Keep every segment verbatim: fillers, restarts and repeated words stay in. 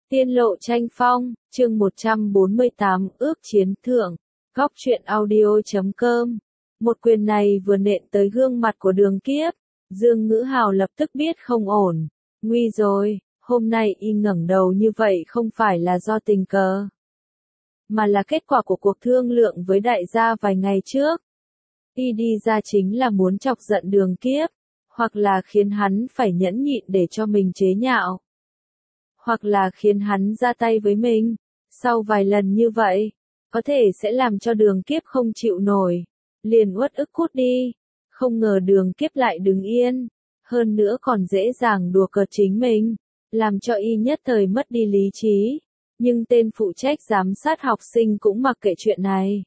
Tiên lộ tranh phong, chương một trăm bốn mươi tám, ước chiến thượng. Góc truyện audio chấm com. Một quyền này vừa nện tới gương mặt của Đường Kiếp, Dương Ngữ Hào lập tức biết không ổn. Nguy rồi, hôm nay y ngẩng đầu như vậy không phải là do tình cờ, mà là kết quả của cuộc thương lượng với đại gia vài ngày trước. Y đi ra chính là muốn chọc giận Đường Kiếp, hoặc là khiến hắn phải nhẫn nhịn để cho mình chế nhạo, hoặc là khiến hắn ra tay với mình. Sau vài lần như vậy, có thể sẽ làm cho Đường Kiếp không chịu nổi, liền uất ức cút đi. Không ngờ Đường Kiếp lại đứng yên, hơn nữa còn dễ dàng đùa cợt chính mình, làm cho y nhất thời mất đi lý trí. Nhưng tên phụ trách giám sát học sinh cũng mặc kệ chuyện này.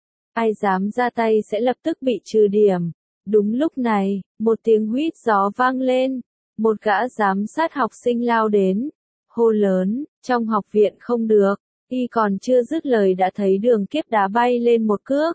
Ai dám ra tay sẽ lập tức bị trừ điểm. Đúng lúc này, một tiếng huýt gió vang lên, một gã giám sát học sinh lao đến, hô lớn, trong học viện không được. Y còn chưa dứt lời đã thấy Đường Kiếp đá bay lên một cước,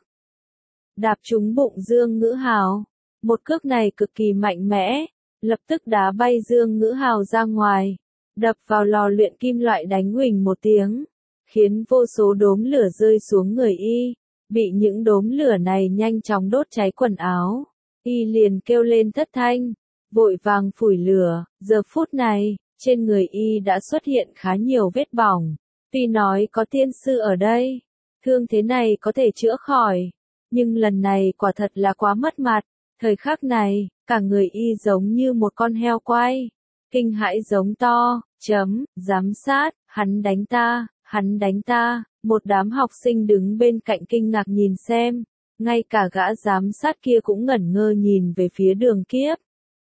đạp trúng bụng Dương Ngữ Hào. Một cước này cực kỳ mạnh mẽ, lập tức đá bay Dương Ngữ Hào ra ngoài, đập vào lò luyện kim loại đánh huỳnh một tiếng, khiến vô số đốm lửa rơi xuống người y, bị những đốm lửa này nhanh chóng đốt cháy quần áo. Y liền kêu lên thất thanh, vội vàng phủi lửa. Giờ phút này, trên người y đã xuất hiện khá nhiều vết bỏng. Tuy nói có tiên sư ở đây, thương thế này có thể chữa khỏi, nhưng lần này quả thật là quá mất mặt. Thời khắc này, cả người y giống như một con heo quay, kinh hãi giống to, chấm, giám sát, hắn đánh ta, hắn đánh ta. Một đám học sinh đứng bên cạnh kinh ngạc nhìn xem, ngay cả gã giám sát kia cũng ngẩn ngơ nhìn về phía Đường Kiếp.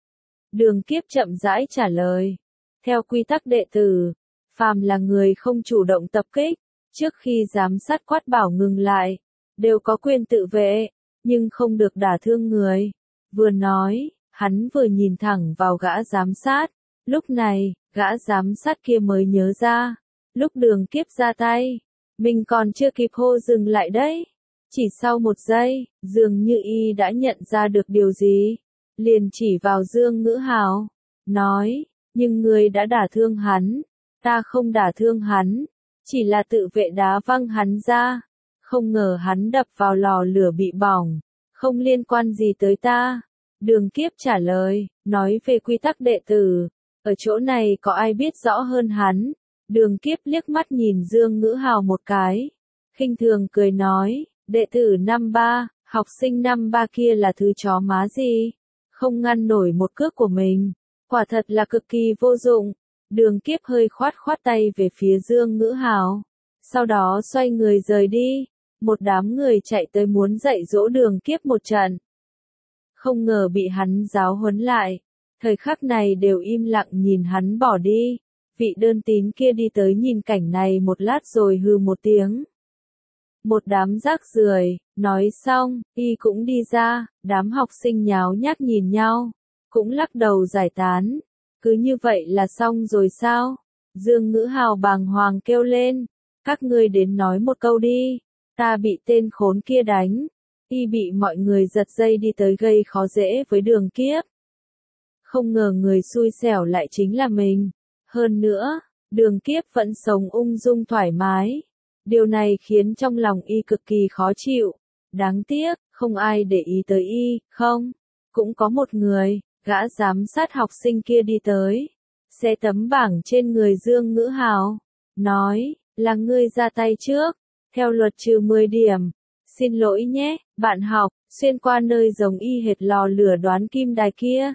Đường Kiếp chậm rãi trả lời, theo quy tắc đệ tử, phàm là người không chủ động tập kích, trước khi giám sát quát bảo ngừng lại, đều có quyền tự vệ, nhưng không được đả thương người. Vừa nói, hắn vừa nhìn thẳng vào gã giám sát. Lúc này, gã giám sát kia mới nhớ ra, lúc Đường Kiếp ra tay, mình còn chưa kịp hô dừng lại đấy. Chỉ sau một giây, dường như y đã nhận ra được điều gì, liền chỉ vào Dương Ngữ Hào, nói, nhưng ngươi đã đả thương hắn, ta không đả thương hắn, chỉ là tự vệ đá văng hắn ra, không ngờ hắn đập vào lò lửa bị bỏng, không liên quan gì tới ta. Đường Kiếp trả lời, nói về quy tắc đệ tử, ở chỗ này có ai biết rõ hơn hắn? Đường Kiếp liếc mắt nhìn Dương Ngữ Hào một cái, khinh thường cười nói, đệ tử năm ba, học sinh năm ba kia là thứ chó má gì, không ngăn nổi một cước của mình, quả thật là cực kỳ vô dụng. Đường Kiếp hơi khoát khoát tay về phía Dương Ngữ Hào, sau đó xoay người rời đi. Một đám người chạy tới muốn dạy dỗ Đường Kiếp một trận, không ngờ bị hắn giáo huấn lại, thời khắc này đều im lặng nhìn hắn bỏ đi. Vị đơn tín kia đi tới nhìn cảnh này một lát rồi hừ một tiếng. Một đám rác rưởi, nói xong, y cũng đi ra. Đám học sinh nháo nhác nhìn nhau, cũng lắc đầu giải tán. Cứ như vậy là xong rồi sao? Dương Ngữ Hào bàng hoàng kêu lên, các ngươi đến nói một câu đi, ta bị tên khốn kia đánh. Y bị mọi người giật dây đi tới gây khó dễ với Đường Kiếp. Không ngờ người xui xẻo lại chính là mình. Hơn nữa, Đường Kiếp vẫn sống ung dung thoải mái. Điều này khiến trong lòng y cực kỳ khó chịu. Đáng tiếc, không ai để ý tới y, không? Cũng có một người, gã giám sát học sinh kia đi tới, xé tấm bảng trên người Dương Ngữ Hào, nói, là ngươi ra tay trước, theo luật trừ mười điểm. Xin lỗi nhé, bạn học, xuyên qua nơi giống y hệt lò lửa đoán kim đài kia.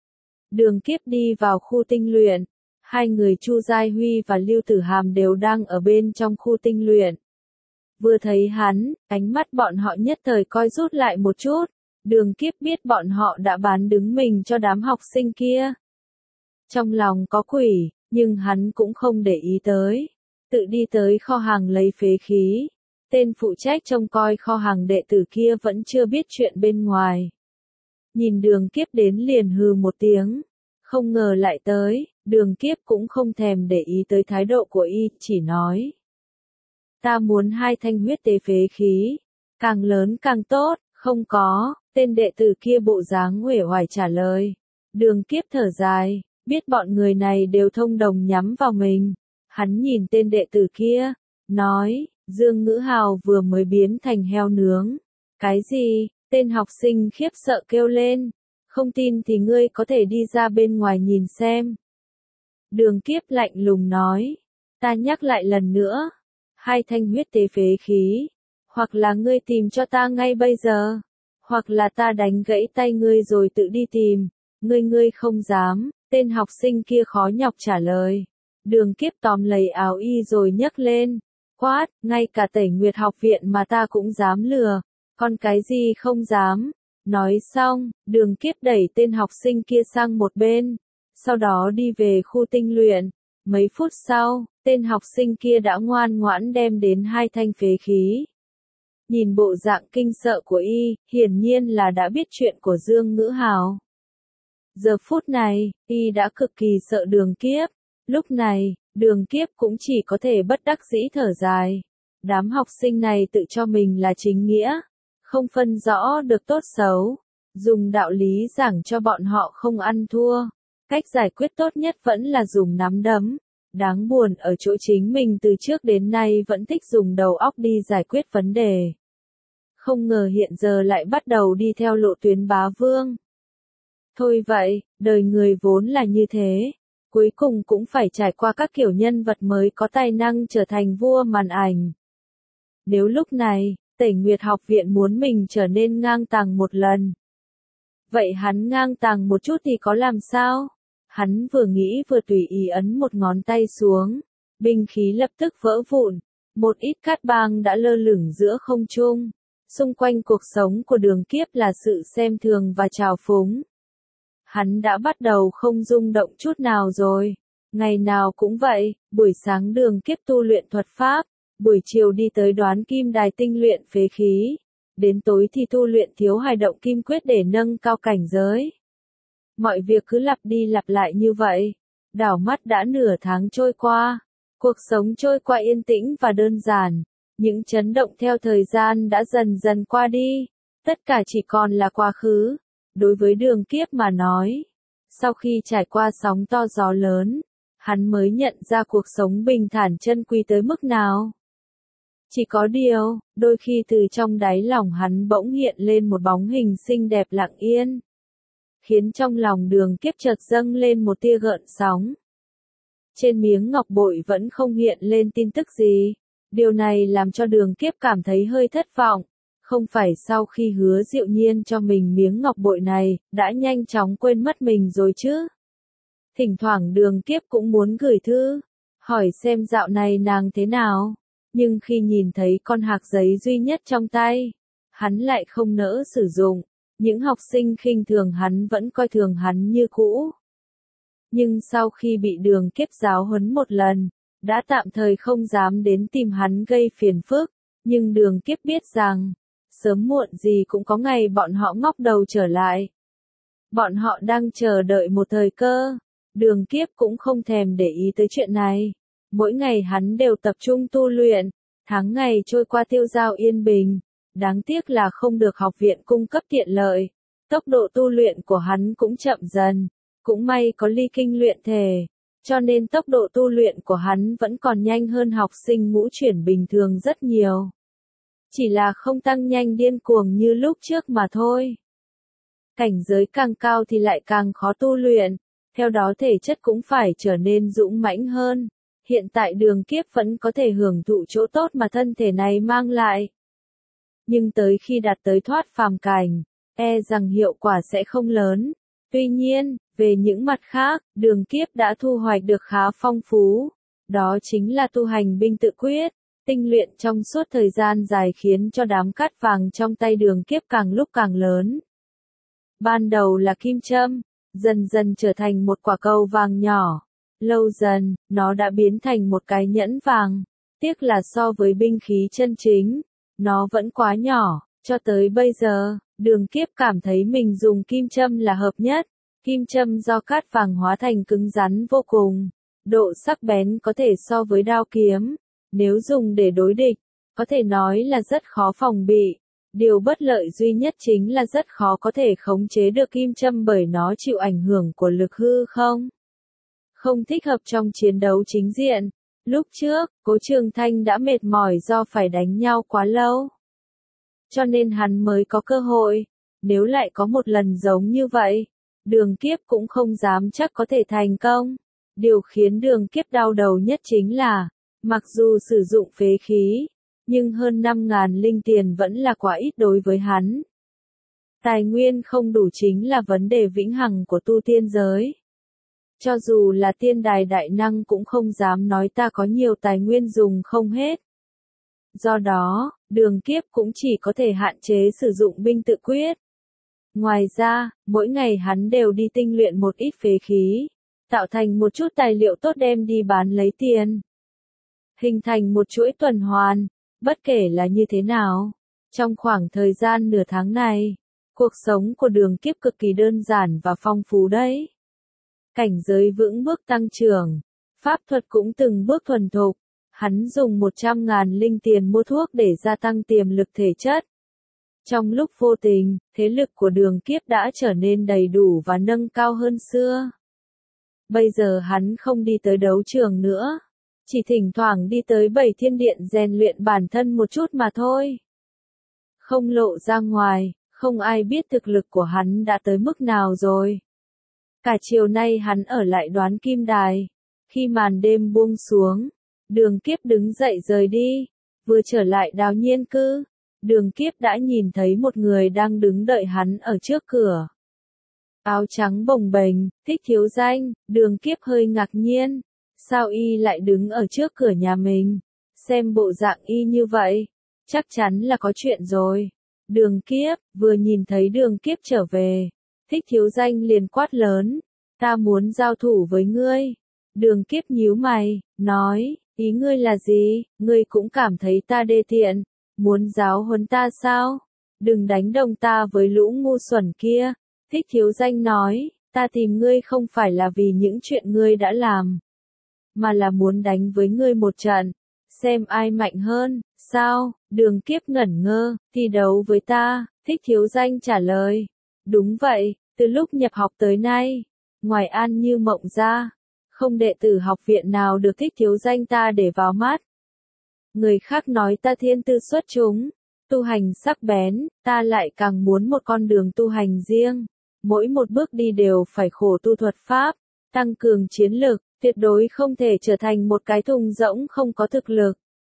Đường Kiếp đi vào khu tinh luyện. Hai người Chu Giai Huy và Lưu Tử Hàm đều đang ở bên trong khu tinh luyện. Vừa thấy hắn, ánh mắt bọn họ nhất thời coi rút lại một chút. Đường Kiếp biết bọn họ đã bán đứng mình cho đám học sinh kia. Trong lòng có quỷ, nhưng hắn cũng không để ý tới. Tự đi tới kho hàng lấy phế khí. Tên phụ trách trông coi kho hàng đệ tử kia vẫn chưa biết chuyện bên ngoài. Nhìn Đường Kiếp đến liền hừ một tiếng. Không ngờ lại tới. Đường Kiếp cũng không thèm để ý tới thái độ của y, chỉ nói. Ta muốn hai thanh huyết tế phế khí. Càng lớn càng tốt, không có. Tên đệ tử kia bộ dáng uể oải trả lời. Đường Kiếp thở dài, biết bọn người này đều thông đồng nhắm vào mình. Hắn nhìn tên đệ tử kia, nói, Dương Ngữ Hào vừa mới biến thành heo nướng. Cái gì? Tên học sinh khiếp sợ kêu lên. Không tin thì ngươi có thể đi ra bên ngoài nhìn xem. Đường Kiếp lạnh lùng nói. Ta nhắc lại lần nữa. Hai thanh huyết tế phế khí. Hoặc là ngươi tìm cho ta ngay bây giờ. Hoặc là ta đánh gãy tay ngươi rồi tự đi tìm. Ngươi ngươi không dám. Tên học sinh kia khó nhọc trả lời. Đường Kiếp tóm lấy áo y rồi nhấc lên. Quát, ngay cả Tẩy Nguyệt học viện mà ta cũng dám lừa. Còn cái gì không dám? Nói xong, Đường Kiếp đẩy tên học sinh kia sang một bên. Sau đó đi về khu tinh luyện. Mấy phút sau, tên học sinh kia đã ngoan ngoãn đem đến hai thanh phế khí. Nhìn bộ dạng kinh sợ của y, hiển nhiên là đã biết chuyện của Dương Ngữ Hào. Giờ phút này, y đã cực kỳ sợ Đường Kiếp. Lúc này, Đường Kiếp cũng chỉ có thể bất đắc dĩ thở dài. Đám học sinh này tự cho mình là chính nghĩa, không phân rõ được tốt xấu, dùng đạo lý giảng cho bọn họ không ăn thua. Cách giải quyết tốt nhất vẫn là dùng nắm đấm. Đáng buồn ở chỗ chính mình từ trước đến nay vẫn thích dùng đầu óc đi giải quyết vấn đề. Không ngờ hiện giờ lại bắt đầu đi theo lộ tuyến bá vương. Thôi vậy, đời người vốn là như thế. Cuối cùng cũng phải trải qua các kiểu nhân vật mới có tài năng trở thành vua màn ảnh. Nếu lúc này, Tẩy Nguyệt học viện muốn mình trở nên ngang tàng một lần. Vậy hắn ngang tàng một chút thì có làm sao? Hắn vừa nghĩ vừa tùy ý ấn một ngón tay xuống. Binh khí lập tức vỡ vụn. Một ít cát bang đã lơ lửng giữa không trung. Xung quanh cuộc sống của Đường Kiếp là sự xem thường và trào phúng. Hắn đã bắt đầu không rung động chút nào rồi. Ngày nào cũng vậy, buổi sáng Đường Kiếp tu luyện thuật pháp, buổi chiều đi tới Đoán Kim Đài tinh luyện phế khí, đến tối thì tu luyện Thiếu Hài Động Kim Quyết để nâng cao cảnh giới. Mọi việc cứ lặp đi lặp lại như vậy. Đảo mắt đã nửa tháng trôi qua, cuộc sống trôi qua yên tĩnh và đơn giản, những chấn động theo thời gian đã dần dần qua đi, tất cả chỉ còn là quá khứ. Đối với Đường Kiếp mà nói, sau khi trải qua sóng to gió lớn, hắn mới nhận ra cuộc sống bình thản chân quý tới mức nào. Chỉ có điều, đôi khi từ trong đáy lòng hắn bỗng hiện lên một bóng hình xinh đẹp lặng yên, khiến trong lòng Đường Kiếp chợt dâng lên một tia gợn sóng. Trên miếng ngọc bội vẫn không hiện lên tin tức gì, điều này làm cho Đường Kiếp cảm thấy hơi thất vọng. Không phải sau khi hứa Diệu Nhiên cho mình miếng ngọc bội này, đã nhanh chóng quên mất mình rồi chứ. Thỉnh thoảng Đường Kiếp cũng muốn gửi thư, hỏi xem dạo này nàng thế nào, nhưng khi nhìn thấy con hạc giấy duy nhất trong tay, hắn lại không nỡ sử dụng, những học sinh khinh thường hắn vẫn coi thường hắn như cũ. Nhưng sau khi bị Đường Kiếp giáo huấn một lần, đã tạm thời không dám đến tìm hắn gây phiền phức, nhưng Đường Kiếp biết rằng, sớm muộn gì cũng có ngày bọn họ ngóc đầu trở lại. Bọn họ đang chờ đợi một thời cơ. Đường Kiếp cũng không thèm để ý tới chuyện này. Mỗi ngày hắn đều tập trung tu luyện. Tháng ngày trôi qua tiêu dao yên bình. Đáng tiếc là không được học viện cung cấp tiện lợi. Tốc độ tu luyện của hắn cũng chậm dần. Cũng may có ly kinh luyện thể. Cho nên tốc độ tu luyện của hắn vẫn còn nhanh hơn học sinh ngũ chuyển bình thường rất nhiều. Chỉ là không tăng nhanh điên cuồng như lúc trước mà thôi. Cảnh giới càng cao thì lại càng khó tu luyện, theo đó thể chất cũng phải trở nên dũng mãnh hơn. Hiện tại Đường Kiếp vẫn có thể hưởng thụ chỗ tốt mà thân thể này mang lại. Nhưng tới khi đạt tới thoát phàm cảnh, e rằng hiệu quả sẽ không lớn. Tuy nhiên, về những mặt khác, Đường Kiếp đã thu hoạch được khá phong phú. Đó chính là tu hành binh tự quyết. Tinh luyện trong suốt thời gian dài khiến cho đám cát vàng trong tay Đường Kiếp càng lúc càng lớn. Ban đầu là kim châm, dần dần trở thành một quả cầu vàng nhỏ. Lâu dần, nó đã biến thành một cái nhẫn vàng. Tiếc là so với binh khí chân chính, nó vẫn quá nhỏ. Cho tới bây giờ, Đường Kiếp cảm thấy mình dùng kim châm là hợp nhất. Kim châm do cát vàng hóa thành cứng rắn vô cùng. Độ sắc bén có thể so với đao kiếm. Nếu dùng để đối địch, có thể nói là rất khó phòng bị. Điều bất lợi duy nhất chính là rất khó có thể khống chế được kim châm bởi nó chịu ảnh hưởng của lực hư không. Không thích hợp trong chiến đấu chính diện. Lúc trước, Cố Trường Thanh đã mệt mỏi do phải đánh nhau quá lâu. Cho nên hắn mới có cơ hội. Nếu lại có một lần giống như vậy, Đường Kiếp cũng không dám chắc có thể thành công. Điều khiến Đường Kiếp đau đầu nhất chính là, mặc dù sử dụng phế khí, nhưng hơn năm ngàn linh tiền vẫn là quá ít đối với hắn. Tài nguyên không đủ chính là vấn đề vĩnh hằng của tu tiên giới. Cho dù là tiên đài đại năng cũng không dám nói ta có nhiều tài nguyên dùng không hết. Do đó, Đường Kiếp cũng chỉ có thể hạn chế sử dụng binh tự quyết. Ngoài ra, mỗi ngày hắn đều đi tinh luyện một ít phế khí, tạo thành một chút tài liệu tốt đem đi bán lấy tiền. Hình thành một chuỗi tuần hoàn, bất kể là như thế nào. Trong khoảng thời gian nửa tháng này, cuộc sống của Đường Kiếp cực kỳ đơn giản và phong phú đấy. Cảnh giới vững bước tăng trưởng, pháp thuật cũng từng bước thuần thục, hắn dùng một trăm ngàn linh tiền mua thuốc để gia tăng tiềm lực thể chất. Trong lúc vô tình, thế lực của Đường Kiếp đã trở nên đầy đủ và nâng cao hơn xưa. Bây giờ hắn không đi tới đấu trường nữa, chỉ thỉnh thoảng đi tới Bảy Thiên Điện rèn luyện bản thân một chút mà thôi. Không lộ ra ngoài, không ai biết thực lực của hắn đã tới mức nào rồi. Cả chiều nay hắn ở lại Đoán Kim Đài. Khi màn đêm buông xuống, Đường Kiếp đứng dậy rời đi. Vừa trở lại Đào Nhiên cư, Đường Kiếp đã nhìn thấy một người đang đứng đợi hắn ở trước cửa. Áo trắng bồng bềnh, Thích Thiếu Danh. Đường Kiếp hơi ngạc nhiên. Sao y lại đứng ở trước cửa nhà mình? Xem bộ dạng y như vậy, chắc chắn là có chuyện rồi. Đường Kiếp, vừa nhìn thấy Đường Kiếp trở về, Thích Thiếu Danh liền quát lớn, ta muốn giao thủ với ngươi. Đường Kiếp nhíu mày, nói, ý ngươi là gì, ngươi cũng cảm thấy ta đê tiện, muốn giáo huấn ta sao? Đừng đánh đồng ta với lũ ngu xuẩn kia. Thích Thiếu Danh nói, ta tìm ngươi không phải là vì những chuyện ngươi đã làm, mà là muốn đánh với ngươi một trận, xem ai mạnh hơn, sao? Đường Kiếp ngẩn ngơ, thi đấu với ta, Thích Thiếu Danh trả lời. Đúng vậy, từ lúc nhập học tới nay, ngoài An Như Mộng ra, không đệ tử học viện nào được Thích Thiếu Danh ta để vào mắt. Người khác nói ta thiên tư xuất chúng, tu hành sắc bén, ta lại càng muốn một con đường tu hành riêng. Mỗi một bước đi đều phải khổ tu thuật pháp, tăng cường chiến lực, tuyệt đối không thể trở thành một cái thùng rỗng không có thực lực.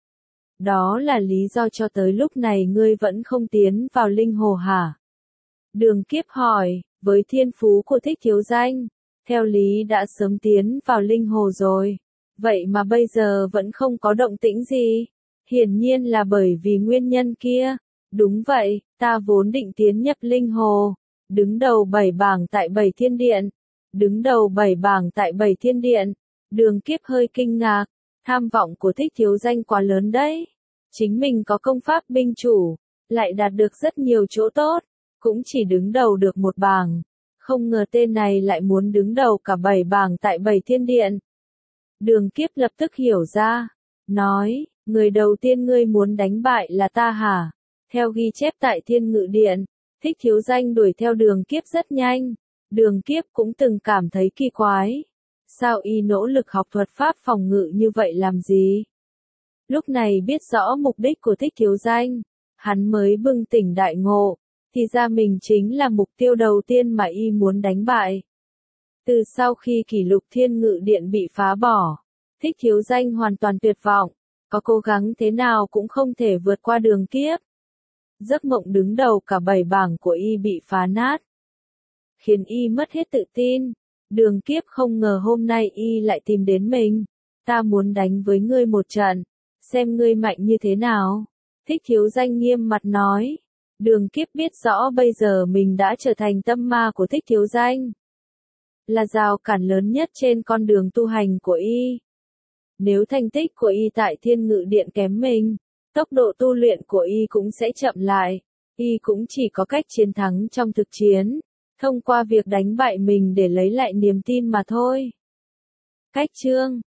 Đó là lý do cho tới lúc này ngươi vẫn không tiến vào linh hồ hả? Đường Kiếp hỏi, với thiên phú của Thích Thiếu Danh, theo lý đã sớm tiến vào linh hồ rồi. Vậy mà bây giờ vẫn không có động tĩnh gì. Hiển nhiên là bởi vì nguyên nhân kia. Đúng vậy, ta vốn định tiến nhập linh hồ. Đứng đầu bảy bảng tại Bảy Thiên Điện. Đứng đầu bảy bảng tại Bảy Thiên Điện. Đường Kiếp hơi kinh ngạc. Tham vọng của Thích Thiếu Danh quá lớn đấy. Chính mình có công pháp binh chủ, lại đạt được rất nhiều chỗ tốt, cũng chỉ đứng đầu được một bảng. Không ngờ tên này lại muốn đứng đầu cả bảy bảng tại Bảy Thiên Điện. Đường Kiếp lập tức hiểu ra, nói, người đầu tiên ngươi muốn đánh bại là ta hả? Theo ghi chép tại Thiên Ngự Điện, Thích Thiếu Danh đuổi theo Đường Kiếp rất nhanh. Đường Kiếp cũng từng cảm thấy kỳ quái. Sao y nỗ lực học thuật pháp phòng ngự như vậy làm gì? Lúc này biết rõ mục đích của Thích Thiếu Danh, hắn mới bừng tỉnh đại ngộ, thì ra mình chính là mục tiêu đầu tiên mà y muốn đánh bại. Từ sau khi kỷ lục Thiên Ngự Điện bị phá bỏ, Thích Thiếu Danh hoàn toàn tuyệt vọng, có cố gắng thế nào cũng không thể vượt qua Đường Kiếp. Giấc mộng đứng đầu cả bảy bảng của y bị phá nát, khiến y mất hết tự tin. Đường Kiếp không ngờ hôm nay y lại tìm đến mình. Ta muốn đánh với ngươi một trận, xem ngươi mạnh như thế nào. Thích Thiếu Danh nghiêm mặt nói. Đường Kiếp biết rõ bây giờ mình đã trở thành tâm ma của Thích Thiếu Danh, là rào cản lớn nhất trên con đường tu hành của y. Nếu thành tích của y tại Thiên Ngự Điện kém mình, tốc độ tu luyện của y cũng sẽ chậm lại. Y cũng chỉ có cách chiến thắng trong thực chiến, thông qua việc đánh bại mình để lấy lại niềm tin mà thôi. Cách chương